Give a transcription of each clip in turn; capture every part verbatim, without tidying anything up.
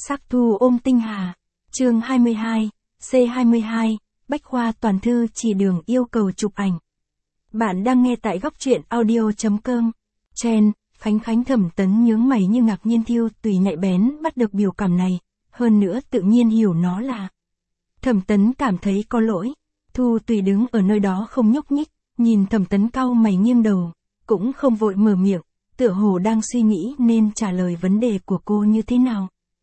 Sắc thu ôm tinh hà. Chương hai mươi hai, C hai mươi hai, Bách khoa toàn thư chỉ đường yêu cầu chụp ảnh. Bạn đang nghe tại góc truyện audio.com. Chen, Khánh Khánh Thẩm Tấn nhướng mày như ngạc nhiên Thiêu Tùy nhạy bén bắt được biểu cảm này, hơn nữa tự nhiên hiểu nó là. Thẩm Tấn cảm thấy có lỗi. Thu Tùy đứng ở nơi đó không nhúc nhích, nhìn Thẩm Tấn cau mày nghiêng đầu, cũng không vội mở miệng, tựa hồ đang suy nghĩ nên trả lời vấn đề của cô như thế nào.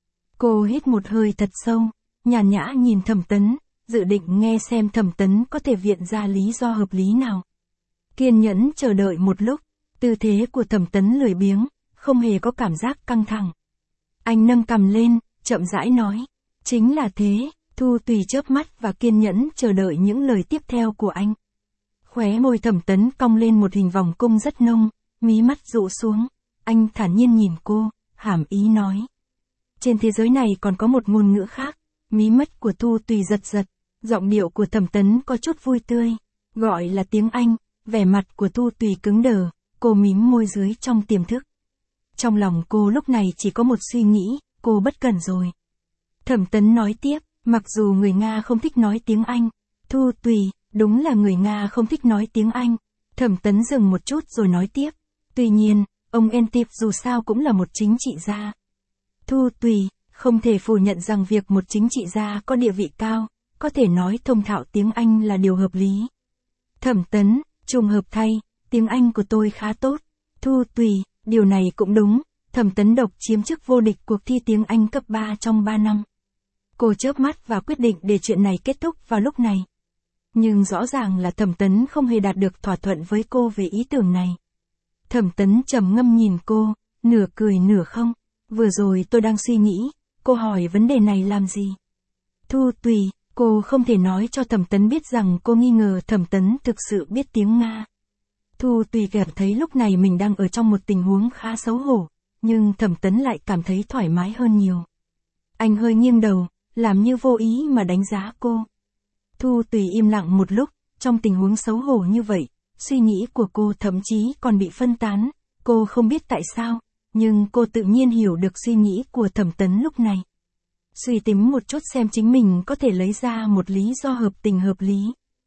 Cô hít một hơi thật sâu, nhàn nhã nhìn Thẩm Tấn, dự định nghe xem Thẩm Tấn có thể viện ra lý do hợp lý nào. Kiên nhẫn chờ đợi một lúc, tư thế của Thẩm Tấn lười biếng, không hề có cảm giác căng thẳng. Anh nâng cằm lên, chậm rãi nói, chính là thế. Thu Tùy chớp mắt và kiên nhẫn chờ đợi những lời tiếp theo của anh. Khóe môi Thẩm Tấn cong lên một hình vòng cung rất nông, mí mắt rũ xuống, anh thản nhiên nhìn cô, hàm ý nói. Trên thế giới này còn có một ngôn ngữ khác. Mí mắt của Thu Tùy giật giật, giọng điệu của Thẩm Tấn có chút vui tươi, gọi là tiếng Anh. Vẻ mặt của Thu Tùy cứng đờ, cô mím môi dưới trong tiềm thức. Trong lòng cô lúc này chỉ có một suy nghĩ, cô bất cẩn rồi. Thẩm Tấn nói tiếp, mặc dù người Nga không thích nói tiếng Anh. Thu Tùy, đúng là người Nga không thích nói tiếng Anh. Thẩm Tấn dừng một chút rồi nói tiếp. Tuy nhiên, ông Antip dù sao cũng là một chính trị gia. Thu Tùy, không thể phủ nhận rằng việc một chính trị gia có địa vị cao, có thể nói thông thạo tiếng Anh là điều hợp lý. Thẩm Tấn, trùng hợp thay, tiếng Anh của tôi khá tốt. Thu Tùy, điều này cũng đúng. Thẩm Tấn độc chiếm chức vô địch cuộc thi tiếng Anh cấp ba trong ba năm. Cô chớp mắt và quyết định để chuyện này kết thúc vào lúc này. Nhưng rõ ràng là Thẩm Tấn không hề đạt được thỏa thuận với cô về ý tưởng này. Thẩm Tấn trầm ngâm nhìn cô, nửa cười nửa không. Vừa rồi tôi đang suy nghĩ, cô hỏi vấn đề này làm gì? Thu Tùy, cô không thể nói cho Thẩm Tấn biết rằng cô nghi ngờ Thẩm Tấn thực sự biết tiếng Nga. Thu Tùy cảm thấy lúc này mình đang ở trong một tình huống khá xấu hổ, nhưng Thẩm Tấn lại cảm thấy thoải mái hơn nhiều. Anh hơi nghiêng đầu, làm như vô ý mà đánh giá cô. Thu Tùy im lặng một lúc, trong tình huống xấu hổ như vậy, suy nghĩ của cô thậm chí còn bị phân tán, cô không biết tại sao, nhưng cô tự nhiên hiểu được suy nghĩ của Thẩm Tấn lúc này. Suy tính một chút xem chính mình có thể lấy ra một lý do hợp tình hợp lý.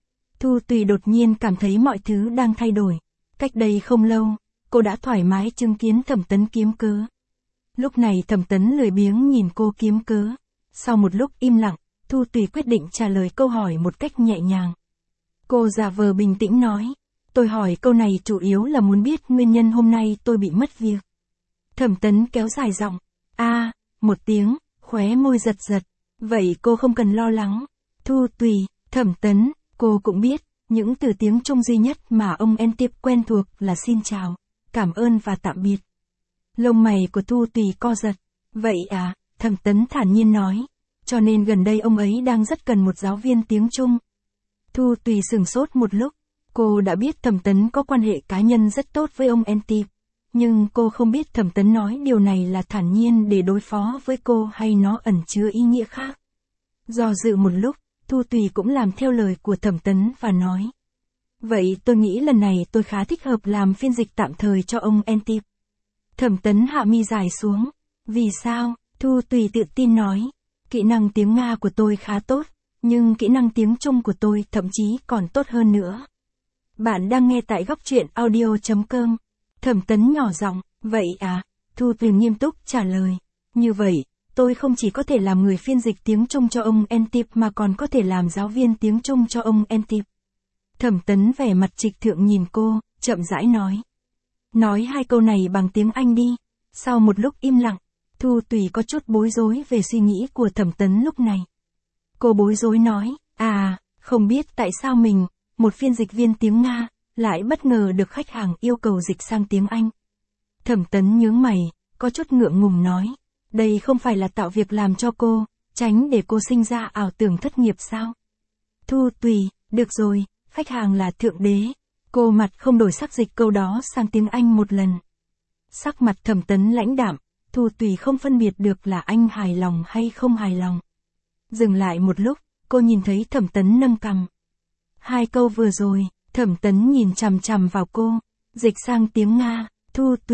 Thu Tùy đột nhiên cảm thấy mọi thứ đang thay đổi. Cách đây không lâu, cô đã thoải mái chứng kiến Thẩm Tấn kiếm cớ. Lúc này Thẩm Tấn lười biếng nhìn cô kiếm cớ. Sau một lúc im lặng, Thu Tùy quyết định trả lời câu hỏi một cách nhẹ nhàng. Cô giả vờ bình tĩnh nói, tôi hỏi câu này chủ yếu là muốn biết nguyên nhân hôm nay tôi bị mất việc. Thẩm Tấn kéo dài giọng, a, à, một tiếng, khóe môi giật giật, vậy cô không cần lo lắng. Thu Tùy, Thẩm Tấn, cô cũng biết, những từ tiếng Trung duy nhất mà ông Antip quen thuộc là xin chào, cảm ơn và tạm biệt. Lông mày của Thu Tùy co giật, vậy à, Thẩm Tấn thản nhiên nói, cho nên gần đây ông ấy đang rất cần một giáo viên tiếng Trung. Thu Tùy sửng sốt một lúc, cô đã biết Thẩm Tấn có quan hệ cá nhân rất tốt với ông Antip. Nhưng cô không biết Thẩm Tấn nói điều này là thản nhiên để đối phó với cô hay nó ẩn chứa ý nghĩa khác. Do dự một lúc, Thu Tùy cũng làm theo lời của Thẩm Tấn và nói. Vậy tôi nghĩ lần này tôi khá thích hợp làm phiên dịch tạm thời cho ông Antip. Thẩm Tấn hạ mi dài xuống. Vì sao? Thu Tùy tự tin nói. Kỹ năng tiếng Nga của tôi khá tốt, nhưng kỹ năng tiếng Trung của tôi thậm chí còn tốt hơn nữa. Bạn đang nghe tại góc truyện audio.com. Thẩm Tấn nhỏ giọng, vậy à? Thu Tùy nghiêm túc trả lời. Như vậy, tôi không chỉ có thể làm người phiên dịch tiếng Trung cho ông Antip mà còn có thể làm giáo viên tiếng Trung cho ông Antip. Thẩm Tấn vẻ mặt trịch thượng nhìn cô, chậm rãi nói. Nói hai câu này bằng tiếng Anh đi. Sau một lúc im lặng, Thu Tùy có chút bối rối về suy nghĩ của Thẩm Tấn lúc này. Cô bối rối nói, à, không biết tại sao mình, một phiên dịch viên tiếng Nga, lại bất ngờ được khách hàng yêu cầu dịch sang tiếng Anh. Thẩm Tấn nhướng mày, có chút ngượng ngùng nói, đây không phải là tạo việc làm cho cô, tránh để cô sinh ra ảo tưởng thất nghiệp sao? Thu Tùy, được rồi, khách hàng là thượng đế. Cô mặt không đổi sắc dịch câu đó sang tiếng Anh một lần. Sắc mặt Thẩm Tấn lãnh đạm, Thu Tùy không phân biệt được là anh hài lòng hay không hài lòng. Dừng lại một lúc, cô nhìn thấy Thẩm Tấn nâng cằm. Hai câu vừa rồi, Thẩm Tấn nhìn chằm chằm vào cô, dịch sang tiếng Nga, Thu Tùy,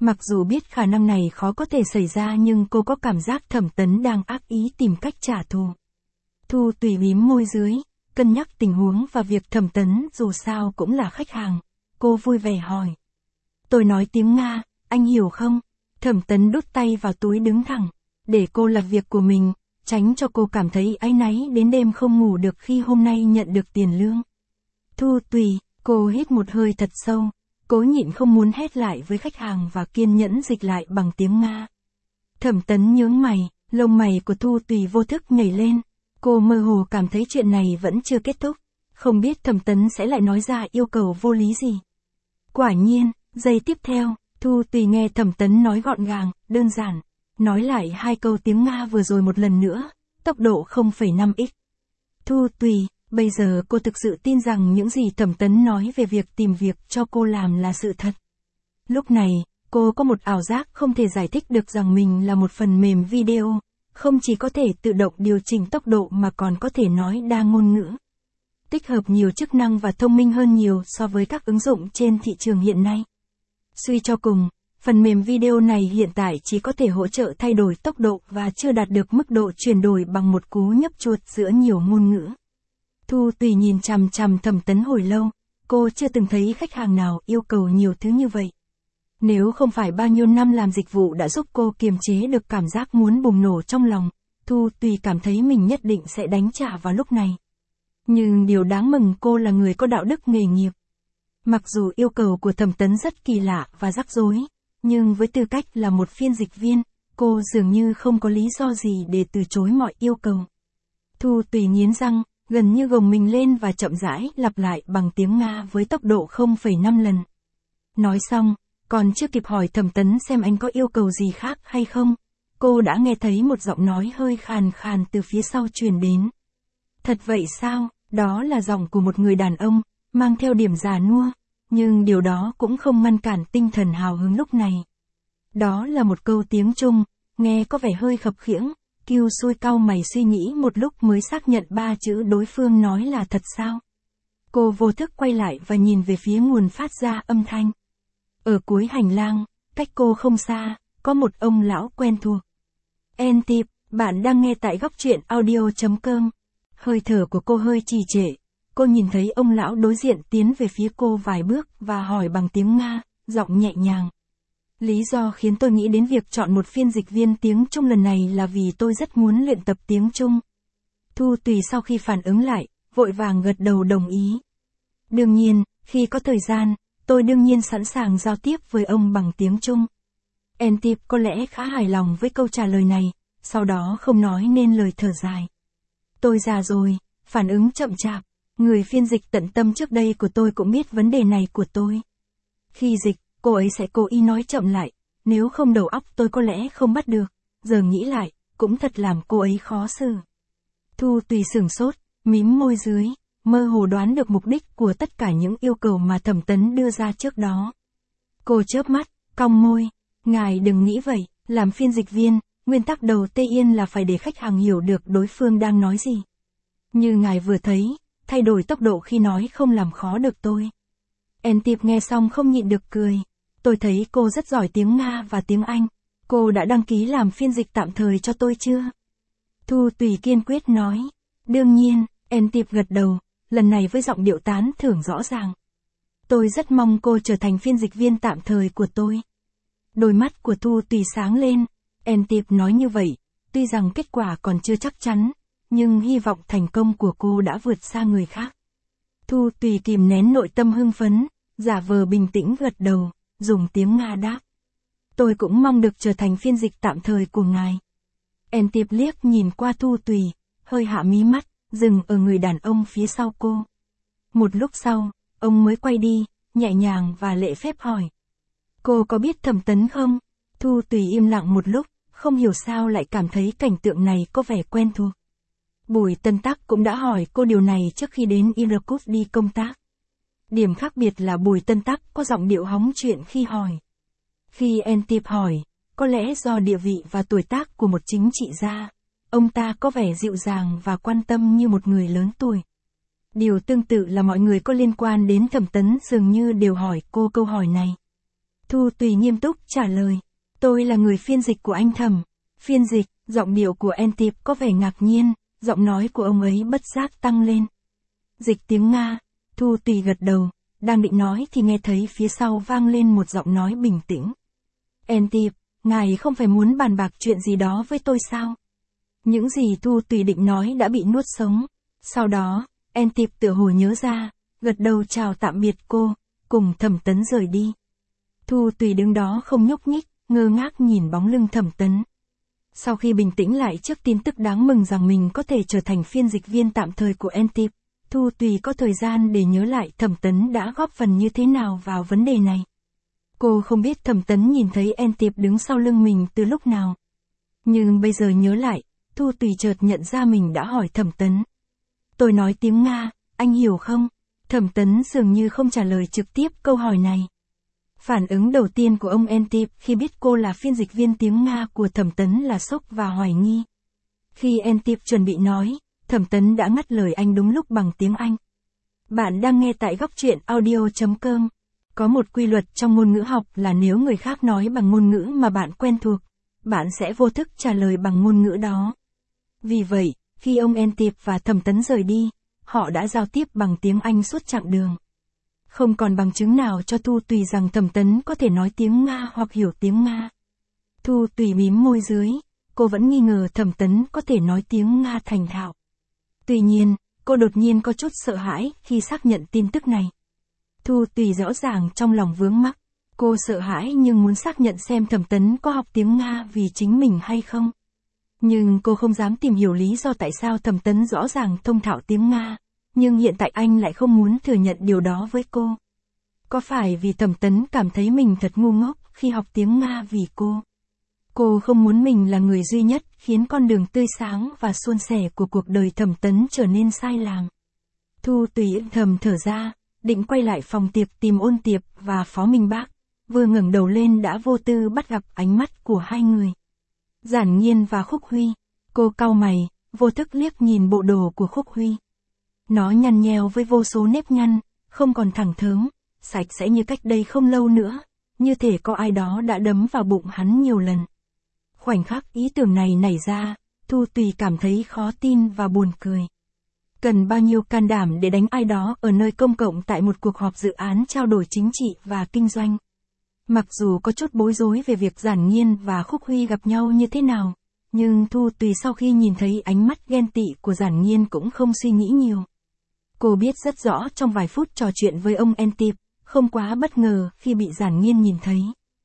Mặc dù biết khả năng này khó có thể xảy ra nhưng cô có cảm giác Thẩm Tấn đang ác ý tìm cách trả thù. Thu Tùy mím môi dưới, cân nhắc tình huống và việc Thẩm Tấn dù sao cũng là khách hàng. Cô vui vẻ hỏi. Tôi nói tiếng Nga, anh hiểu không? Thẩm Tấn đút tay vào túi đứng thẳng, để cô làm việc của mình, tránh cho cô cảm thấy áy náy đến đêm không ngủ được khi hôm nay nhận được tiền lương. Thu Tùy, cô hít một hơi thật sâu, cố nhịn không muốn hét lại với khách hàng và kiên nhẫn dịch lại bằng tiếng Nga. Thẩm Tấn nhướng mày, lông mày của Thu Tùy vô thức nhảy lên, cô mơ hồ cảm thấy chuyện này vẫn chưa kết thúc, không biết Thẩm Tấn sẽ lại nói ra yêu cầu vô lý gì. Quả nhiên, giây tiếp theo, Thu Tùy nghe Thẩm Tấn nói gọn gàng, đơn giản, nói lại hai câu tiếng Nga vừa rồi một lần nữa, tốc độ không phẩy năm x. Thu Tùy, bây giờ cô thực sự tin rằng những gì Thẩm Tấn nói về việc tìm việc cho cô làm là sự thật. Lúc này, cô có một ảo giác không thể giải thích được rằng mình là một phần mềm video, không chỉ có thể tự động điều chỉnh tốc độ mà còn có thể nói đa ngôn ngữ. Tích hợp nhiều chức năng và thông minh hơn nhiều so với các ứng dụng trên thị trường hiện nay. Suy cho cùng, phần mềm video này hiện tại chỉ có thể hỗ trợ thay đổi tốc độ và chưa đạt được mức độ chuyển đổi bằng một cú nhấp chuột giữa nhiều ngôn ngữ. Thu Tùy nhìn chằm chằm Thẩm Tấn hồi lâu, cô chưa từng thấy khách hàng nào yêu cầu nhiều thứ như vậy. Nếu không phải bao nhiêu năm làm dịch vụ đã giúp cô kiềm chế được cảm giác muốn bùng nổ trong lòng, Thu Tùy cảm thấy mình nhất định sẽ đánh trả vào lúc này. Nhưng điều đáng mừng cô là người có đạo đức nghề nghiệp. Mặc dù yêu cầu của Thẩm Tấn rất kỳ lạ và rắc rối, nhưng với tư cách là một phiên dịch viên, cô dường như không có lý do gì để từ chối mọi yêu cầu. Thu Tùy nghiến răng, gần như gồng mình lên và chậm rãi lặp lại bằng tiếng Nga với tốc độ không phẩy năm lần. Nói xong, còn chưa kịp hỏi Thẩm Tấn xem anh có yêu cầu gì khác hay không, cô đã nghe thấy một giọng nói hơi khàn khàn từ phía sau truyền đến. Thật vậy sao? Đó là giọng của một người đàn ông, mang theo điểm già nua, nhưng điều đó cũng không ngăn cản tinh thần hào hứng lúc này. Đó là một câu tiếng Trung, nghe có vẻ hơi khập khiễng, Kiêu Xui cau mày suy nghĩ một lúc mới xác nhận ba chữ đối phương nói là thật sao. Cô vô thức quay lại và nhìn về phía nguồn phát ra âm thanh. Ở cuối hành lang, cách cô không xa, có một ông lão quen thuộc. En Tip, bạn đang nghe tại góc truyện audio chấm com. Hơi thở của cô hơi trì trệ. Cô nhìn thấy ông lão đối diện tiến về phía cô vài bước và hỏi bằng tiếng Nga, giọng nhẹ nhàng. Lý do khiến tôi nghĩ đến việc chọn một phiên dịch viên tiếng Trung lần này là vì tôi rất muốn luyện tập tiếng Trung. Thu Tùy sau khi phản ứng lại, vội vàng gật đầu đồng ý. Đương nhiên, khi có thời gian, tôi đương nhiên sẵn sàng giao tiếp với ông bằng tiếng Trung. En Tip có lẽ khá hài lòng với câu trả lời này, sau đó không nói nên lời thở dài. Tôi già rồi, phản ứng chậm chạp, người phiên dịch tận tâm trước đây của tôi cũng biết vấn đề này của tôi. Khi dịch, cô ấy sẽ cố ý nói chậm lại, nếu không đầu óc tôi có lẽ không bắt được, giờ nghĩ lại, cũng thật làm cô ấy khó xử. Thu Tùy sửng sốt, mím môi dưới, mơ hồ đoán được mục đích của tất cả những yêu cầu mà Thẩm Tấn đưa ra trước đó. Cô chớp mắt, cong môi, ngài đừng nghĩ vậy, làm phiên dịch viên, nguyên tắc đầu tiên là phải để khách hàng hiểu được đối phương đang nói gì. Như ngài vừa thấy, thay đổi tốc độ khi nói không làm khó được tôi. En Tip nghe xong không nhịn được cười. Tôi thấy cô rất giỏi tiếng Nga và tiếng Anh. Cô đã đăng ký làm phiên dịch tạm thời cho tôi chưa? Thu Tùy kiên quyết nói. Đương nhiên, En Tip gật đầu, lần này với giọng điệu tán thưởng rõ ràng. Tôi rất mong cô trở thành phiên dịch viên tạm thời của tôi. Đôi mắt của Thu Tùy sáng lên. En Tip nói như vậy, tuy rằng kết quả còn chưa chắc chắn, nhưng hy vọng thành công của cô đã vượt xa người khác. Thu Tùy kìm nén nội tâm hưng phấn, giả vờ bình tĩnh gật đầu, dùng tiếng Nga đáp. Tôi cũng mong được trở thành phiên dịch tạm thời của ngài. En Tip liếc nhìn qua Thu Tùy, hơi hạ mí mắt, dừng ở người đàn ông phía sau cô. Một lúc sau, ông mới quay đi, nhẹ nhàng và lễ phép hỏi. Cô có biết Thẩm Tấn không? Thu Tùy im lặng một lúc, không hiểu sao lại cảm thấy cảnh tượng này có vẻ quen thuộc. Bùi Tân Tắc cũng đã hỏi cô điều này trước khi đến Irkutsk đi công tác. Điểm khác biệt là Bùi Tân Tắc có giọng điệu hóng chuyện khi hỏi. Khi En Tip hỏi, có lẽ do địa vị và tuổi tác của một chính trị gia, ông ta có vẻ dịu dàng và quan tâm như một người lớn tuổi. Điều tương tự là mọi người có liên quan đến Thẩm Tấn dường như đều hỏi cô câu hỏi này. Thu Tùy nghiêm túc trả lời. Tôi là người phiên dịch của anh Thẩm. Phiên dịch, giọng điệu của Antip có vẻ ngạc nhiên, giọng nói của ông ấy bất giác tăng lên. Dịch tiếng Nga, Thu Tùy gật đầu, đang định nói thì nghe thấy phía sau vang lên một giọng nói bình tĩnh. Antip, ngài không phải muốn bàn bạc chuyện gì đó với tôi sao? Những gì Thu Tùy định nói đã bị nuốt sống. Sau đó, Antip tựa hồ nhớ ra, gật đầu chào tạm biệt cô, cùng Thẩm Tấn rời đi. Thu Tùy đứng đó không nhúc nhích, ngơ ngác nhìn bóng lưng Thẩm Tấn. Sau khi bình tĩnh lại trước tin tức đáng mừng rằng mình có thể trở thành phiên dịch viên tạm thời của Antip, Thu Tùy có thời gian để nhớ lại Thẩm Tấn đã góp phần như thế nào vào vấn đề này. Cô không biết Thẩm Tấn nhìn thấy Antip đứng sau lưng mình từ lúc nào. Nhưng bây giờ nhớ lại, Thu Tùy chợt nhận ra mình đã hỏi Thẩm Tấn. Tôi nói tiếng Nga, anh hiểu không? Thẩm Tấn dường như không trả lời trực tiếp câu hỏi này. Phản ứng đầu tiên của ông Antip khi biết cô là phiên dịch viên tiếng Nga của Thẩm Tấn là sốc và hoài nghi. Khi Antip chuẩn bị nói, Thẩm Tấn đã ngắt lời anh đúng lúc bằng tiếng Anh. Bạn đang nghe tại góc truyện audio chấm com. Có một quy luật trong ngôn ngữ học là nếu người khác nói bằng ngôn ngữ mà bạn quen thuộc, bạn sẽ vô thức trả lời bằng ngôn ngữ đó. Vì vậy, khi ông Antip và Thẩm Tấn rời đi, họ đã giao tiếp bằng tiếng Anh suốt chặng đường. Không còn bằng chứng nào cho Thu Tùy rằng Thẩm Tấn có thể nói tiếng Nga hoặc hiểu tiếng Nga. Thu Tùy mím môi dưới, cô vẫn nghi ngờ Thẩm Tấn có thể nói tiếng Nga thành thạo. Tuy nhiên, cô đột nhiên có chút sợ hãi khi xác nhận tin tức này. Thu Tùy rõ ràng trong lòng vướng mắc. Cô sợ hãi nhưng muốn xác nhận xem Thẩm Tấn có học tiếng Nga vì chính mình hay không. Nhưng cô không dám tìm hiểu lý do tại sao Thẩm Tấn rõ ràng thông thạo tiếng Nga, nhưng hiện tại anh lại không muốn thừa nhận điều đó với cô. Có phải vì Thẩm Tấn cảm thấy mình thật ngu ngốc khi học tiếng Nga vì cô? Cô không muốn mình là người duy nhất khiến con đường tươi sáng và suôn sẻ của cuộc đời Thẩm Tấn trở nên sai làng. Thu Tùy thầm thở ra, định quay lại phòng tiệc tìm Ôn Tiệp và Phó Minh Bác, vừa ngẩng đầu lên đã vô tư bắt gặp ánh mắt của hai người. Giản Nhiên và Khúc Huy. Cô cau mày, vô thức liếc nhìn bộ đồ của Khúc Huy. Nó nhăn nheo với vô số nếp nhăn, không còn thẳng thớm, sạch sẽ như cách đây không lâu nữa, như thể có ai đó đã đấm vào bụng hắn nhiều lần. Khoảnh khắc ý tưởng này nảy ra, Thu Tùy cảm thấy khó tin và buồn cười. Cần bao nhiêu can đảm để đánh ai đó ở nơi công cộng tại một cuộc họp dự án trao đổi chính trị và kinh doanh. Mặc dù có chút bối rối về việc Giản Nhiên và Khúc Huy gặp nhau như thế nào, nhưng Thu Tùy sau khi nhìn thấy ánh mắt ghen tị của Giản Nhiên cũng không suy nghĩ nhiều. Cô biết rất rõ trong vài phút trò chuyện với ông Antip, không quá bất ngờ khi bị Giản Nhiên nhìn thấy.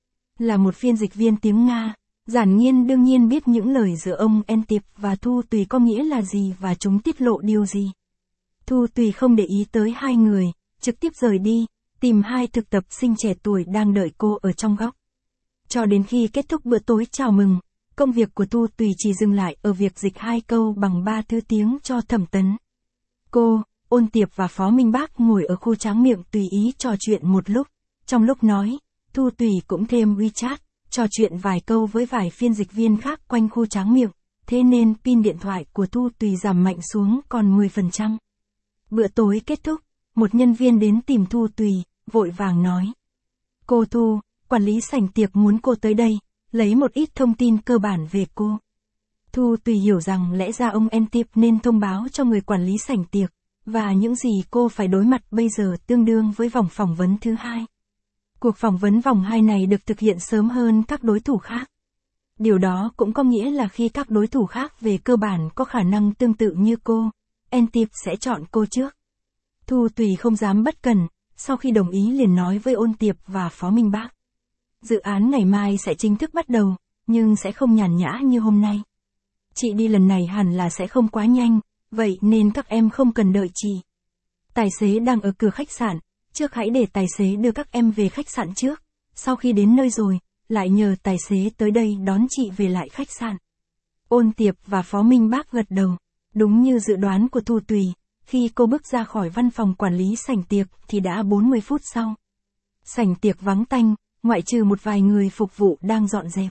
Là một phiên dịch viên tiếng Nga, Giản Nhiên đương nhiên biết những lời giữa ông Antip và Thu Tùy có nghĩa là gì và chúng tiết lộ điều gì. Thu Tùy không để ý tới hai người, trực tiếp rời đi, tìm hai thực tập sinh trẻ tuổi đang đợi cô ở trong góc. Cho đến khi kết thúc bữa tối chào mừng, công việc của Thu Tùy chỉ dừng lại ở việc dịch hai câu bằng ba thứ tiếng cho Thẩm Tấn. Cô, Ôn Tiệp và Phó Minh Bác ngồi ở khu tráng miệng tùy ý trò chuyện một lúc. Trong lúc nói, Thu Tùy cũng thêm WeChat, trò chuyện vài câu với vài phiên dịch viên khác quanh khu tráng miệng, thế nên pin điện thoại của Thu Tùy giảm mạnh xuống còn mười phần trăm. Bữa tối kết thúc, một nhân viên đến tìm Thu Tùy, vội vàng nói. Cô Thu, quản lý sảnh tiệc muốn cô tới đây, lấy một ít thông tin cơ bản về cô. Thu Tùy hiểu rằng lẽ ra ông Antip nên thông báo cho người quản lý sảnh tiệc, và những gì cô phải đối mặt bây giờ tương đương với vòng phỏng vấn thứ hai. Cuộc phỏng vấn vòng hai này được thực hiện sớm hơn các đối thủ khác. Điều đó cũng có nghĩa là khi các đối thủ khác về cơ bản có khả năng tương tự như cô, Antip sẽ chọn cô trước. Thu Tùy không dám bất cẩn, sau khi đồng ý liền nói với Ôn Tiệp và Phó Minh Bác. Dự án ngày mai sẽ chính thức bắt đầu, nhưng sẽ không nhàn nhã như hôm nay. Chị đi lần này hẳn là sẽ không quá nhanh, vậy nên các em không cần đợi chị. Tài xế đang ở cửa khách sạn, trước hãy để tài xế đưa các em về khách sạn trước, sau khi đến nơi rồi, lại nhờ tài xế tới đây đón chị về lại khách sạn. Ôn Tiệp và Phó Minh Bác gật đầu, đúng như dự đoán của Thu Tùy, khi cô bước ra khỏi văn phòng quản lý sảnh tiệc thì đã bốn mươi phút sau. Sảnh tiệc vắng tanh, ngoại trừ một vài người phục vụ đang dọn dẹp.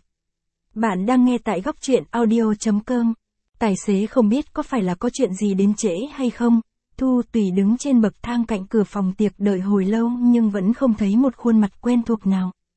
Bạn đang nghe tại góc truyện audio chấm com. Tài xế không biết có phải là có chuyện gì đến trễ hay không, Thu Tùy đứng trên bậc thang cạnh cửa phòng tiệc đợi hồi lâu nhưng vẫn không thấy một khuôn mặt quen thuộc nào.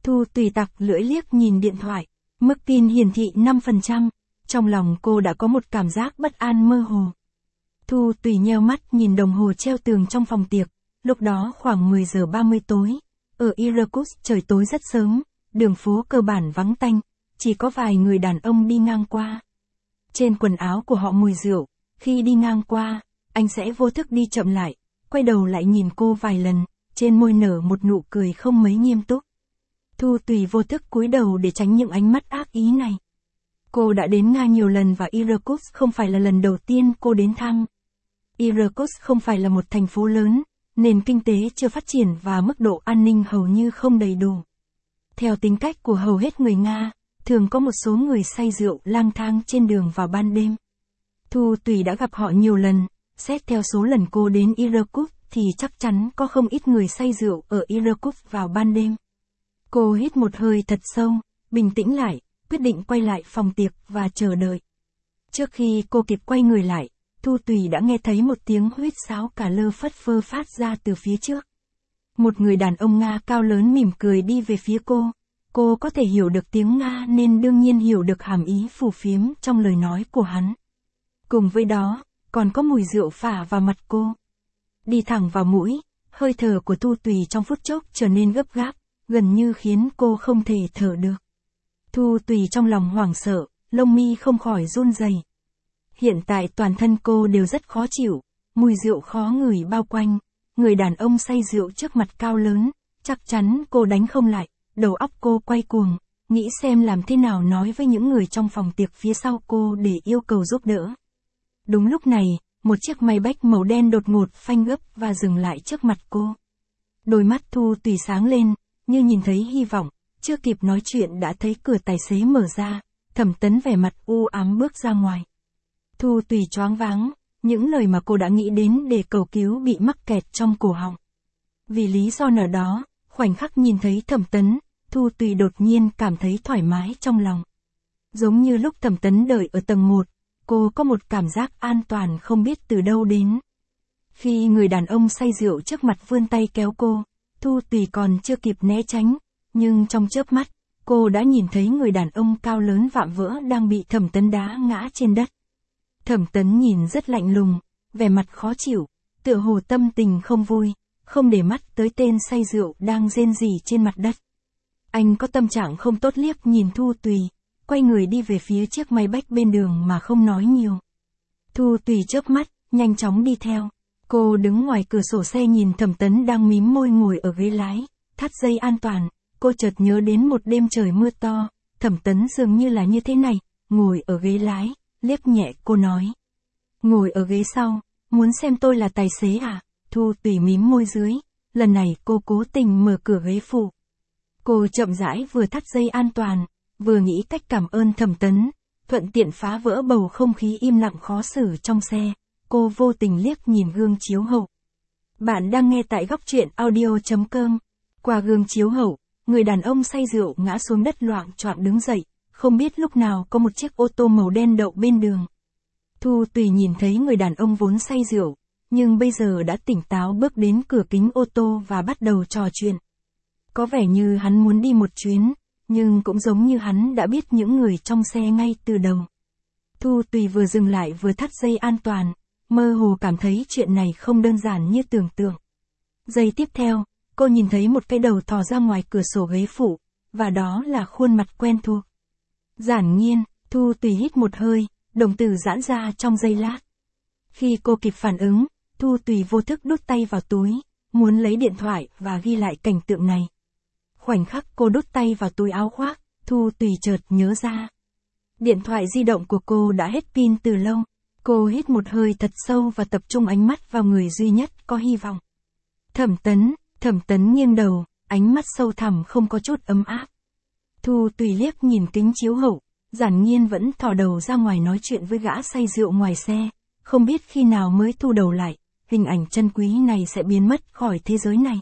Thu Tùy tặc lưỡi liếc nhìn điện thoại, mức pin hiển thị năm phần trăm, trong lòng cô đã có một cảm giác bất an mơ hồ. Thu Tùy nheo mắt nhìn đồng hồ treo tường trong phòng tiệc, lúc đó khoảng mười giờ ba mươi tối, ở Irkutsk trời tối rất sớm, đường phố cơ bản vắng tanh, chỉ có vài người đàn ông đi ngang qua. Trên quần áo của họ mùi rượu, khi đi ngang qua, anh sẽ vô thức đi chậm lại, quay đầu lại nhìn cô vài lần, trên môi nở một nụ cười không mấy nghiêm túc. Thu Tùy vô thức cúi đầu để tránh những ánh mắt ác ý này. Cô đã đến Nga nhiều lần và Irkutsk không phải là lần đầu tiên cô đến thăm. Irkutsk không phải là một thành phố lớn, nền kinh tế chưa phát triển và mức độ an ninh hầu như không đầy đủ. Theo tính cách của hầu hết người Nga, thường có một số người say rượu lang thang trên đường vào ban đêm. Thu Tùy đã gặp họ nhiều lần, xét theo số lần cô đến Irkutsk thì chắc chắn có không ít người say rượu ở Irkutsk vào ban đêm. Cô hít một hơi thật sâu, bình tĩnh lại, quyết định quay lại phòng tiệc và chờ đợi. Trước khi cô kịp quay người lại, Thu Tùy đã nghe thấy một tiếng huýt sáo cả lơ phất phơ phát ra từ phía trước. Một người đàn ông Nga cao lớn mỉm cười đi về phía cô. Cô có thể hiểu được tiếng Nga nên đương nhiên hiểu được hàm ý phù phiếm trong lời nói của hắn. Cùng với đó, còn có mùi rượu phả vào mặt cô. Đi thẳng vào mũi, hơi thở của Thu Tùy trong phút chốc trở nên gấp gáp, gần như khiến cô không thể thở được. Thu Tùy trong lòng hoảng sợ, lông mi không khỏi run rẩy. Hiện tại toàn thân cô đều rất khó chịu, mùi rượu khó ngửi bao quanh, người đàn ông say rượu trước mặt cao lớn, chắc chắn cô đánh không lại, đầu óc cô quay cuồng, nghĩ xem làm thế nào nói với những người trong phòng tiệc phía sau cô để yêu cầu giúp đỡ. Đúng lúc này, một chiếc Maybach màu đen đột ngột phanh gấp và dừng lại trước mặt cô. Đôi mắt Thu Tùy sáng lên, như nhìn thấy hy vọng, chưa kịp nói chuyện đã thấy cửa tài xế mở ra, Thẩm Tấn vẻ mặt u ám bước ra ngoài. Thu Tùy choáng váng, những lời mà cô đã nghĩ đến để cầu cứu bị mắc kẹt trong cổ họng. Vì lý do nào đó, khoảnh khắc nhìn thấy Thẩm Tấn, Thu Tùy đột nhiên cảm thấy thoải mái trong lòng. Giống như lúc Thẩm Tấn đợi ở tầng một, cô có một cảm giác an toàn không biết từ đâu đến. Khi người đàn ông say rượu trước mặt vươn tay kéo cô, Thu Tùy còn chưa kịp né tránh, nhưng trong chớp mắt, cô đã nhìn thấy người đàn ông cao lớn vạm vỡ đang bị Thẩm Tấn đá ngã trên đất. Thẩm Tấn nhìn rất lạnh lùng, vẻ mặt khó chịu, tựa hồ tâm tình không vui, không để mắt tới tên say rượu đang rên rỉ trên mặt đất. Anh có tâm trạng không tốt liếc nhìn Thu Tùy, quay người đi về phía chiếc Maybach bên đường mà không nói nhiều. Thu Tùy chớp mắt, nhanh chóng đi theo. Cô đứng ngoài cửa sổ xe nhìn Thẩm Tấn đang mím môi ngồi ở ghế lái, thắt dây an toàn, cô chợt nhớ đến một đêm trời mưa to, Thẩm Tấn dường như là như thế này, ngồi ở ghế lái, liếc nhẹ cô nói. Ngồi ở ghế sau, muốn xem tôi là tài xế à? Thu Tùy mím môi dưới, lần này cô cố tình mở cửa ghế phụ. Cô chậm rãi vừa thắt dây an toàn, vừa nghĩ cách cảm ơn Thẩm Tấn, thuận tiện phá vỡ bầu không khí im lặng khó xử trong xe. Cô vô tình liếc nhìn gương chiếu hậu. Bạn đang nghe tại góc truyện audio chấm com. Qua gương chiếu hậu, người đàn ông say rượu ngã xuống đất loạng choạng đứng dậy, không biết lúc nào có một chiếc ô tô màu đen đậu bên đường. Thu Tùy nhìn thấy người đàn ông vốn say rượu, nhưng bây giờ đã tỉnh táo bước đến cửa kính ô tô và bắt đầu trò chuyện. Có vẻ như hắn muốn đi một chuyến, nhưng cũng giống như hắn đã biết những người trong xe ngay từ đầu. Thu Tùy vừa dừng lại vừa thắt dây an toàn, mơ hồ cảm thấy chuyện này không đơn giản như tưởng tượng. Giây tiếp theo, cô nhìn thấy một cái đầu thò ra ngoài cửa sổ ghế phụ, và đó là khuôn mặt quen thuộc. Giản Nhiên. Thu Tùy hít một hơi, đồng tử giãn ra trong giây lát. Khi cô kịp phản ứng, Thu Tùy vô thức đút tay vào túi, muốn lấy điện thoại và ghi lại cảnh tượng này. Khoảnh khắc cô đút tay vào túi áo khoác, Thu Tùy chợt nhớ ra. Điện thoại di động của cô đã hết pin từ lâu. Cô hít một hơi thật sâu và tập trung ánh mắt vào người duy nhất có hy vọng. Thẩm Tấn. Thẩm Tấn nghiêng đầu, ánh mắt sâu thẳm không có chút ấm áp. Thu Tùy liếc nhìn kính chiếu hậu, Giản Nhiên vẫn thò đầu ra ngoài nói chuyện với gã say rượu ngoài xe, không biết khi nào mới thu đầu lại, hình ảnh chân quý này sẽ biến mất khỏi thế giới này.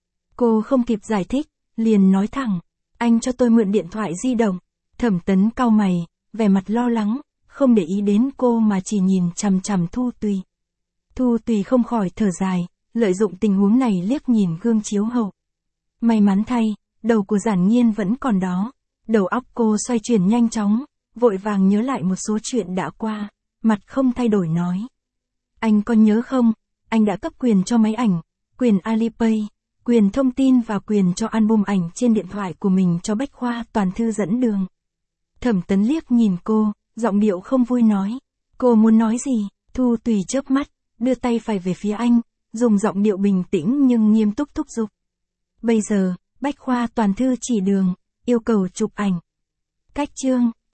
Cô không kịp giải thích, liền nói thẳng, anh cho tôi mượn điện thoại di động. Thẩm Tấn cau mày, vẻ mặt lo lắng, không để ý đến cô mà chỉ nhìn chằm chằm Thu Tùy. Thu Tùy không khỏi thở dài, lợi dụng tình huống này liếc nhìn gương chiếu hậu. May mắn thay, đầu của Giản Nhiên vẫn còn đó. Đầu óc cô xoay chuyển nhanh chóng, vội vàng nhớ lại một số chuyện đã qua, mặt không thay đổi nói. Anh có nhớ không, anh đã cấp quyền cho máy ảnh, quyền Alipay, quyền thông tin và quyền cho album ảnh trên điện thoại của mình cho Bách Khoa Toàn Thư dẫn đường. Thẩm Tấn liếc nhìn cô, giọng điệu không vui nói. Cô muốn nói gì? Thu Tùy chớp mắt, đưa tay phải về phía anh, dùng giọng điệu bình tĩnh nhưng nghiêm túc thúc giục. Bây giờ, Bách Khoa Toàn Thư chỉ đường, yêu cầu chụp ảnh. Cách chương